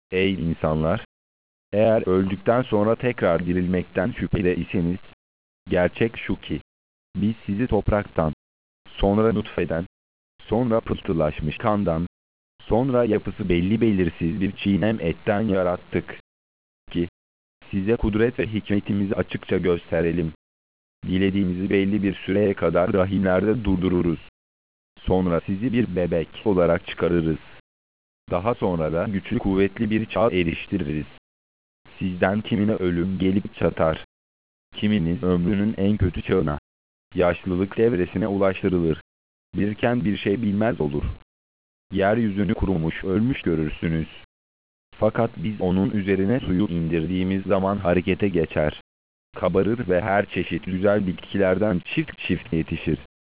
Ey insanlar! Eğer öldükten sonra tekrar dirilmekten şüphede iseniz, gerçek şu ki, biz sizi topraktan, sonra nutfeden, sonra pıhtılaşmış kandan, sonra yapısı belli belirsiz bir çiğnem etten yarattık ki, size kudret ve hikmetimizi açıkça gösterelim. Dilediğimizi belli bir süreye kadar rahimlerde durdururuz. Sonra sizi bir bebek olarak çıkarırız. Daha sonra da güçlü kuvvetli bir çağ eriştiririz. Sizden kimine ölüm gelip çatar. Kiminin ömrünün en kötü çağına, yaşlılık devresine ulaştırılır. Bilirken bir şey bilmez olur. Yeryüzünü kurumuş ölmüş görürsünüz. Fakat biz onun üzerine suyu indirdiğimiz zaman harekete geçer. Kabarır ve her çeşit güzel bitkilerden çift çift yetişir.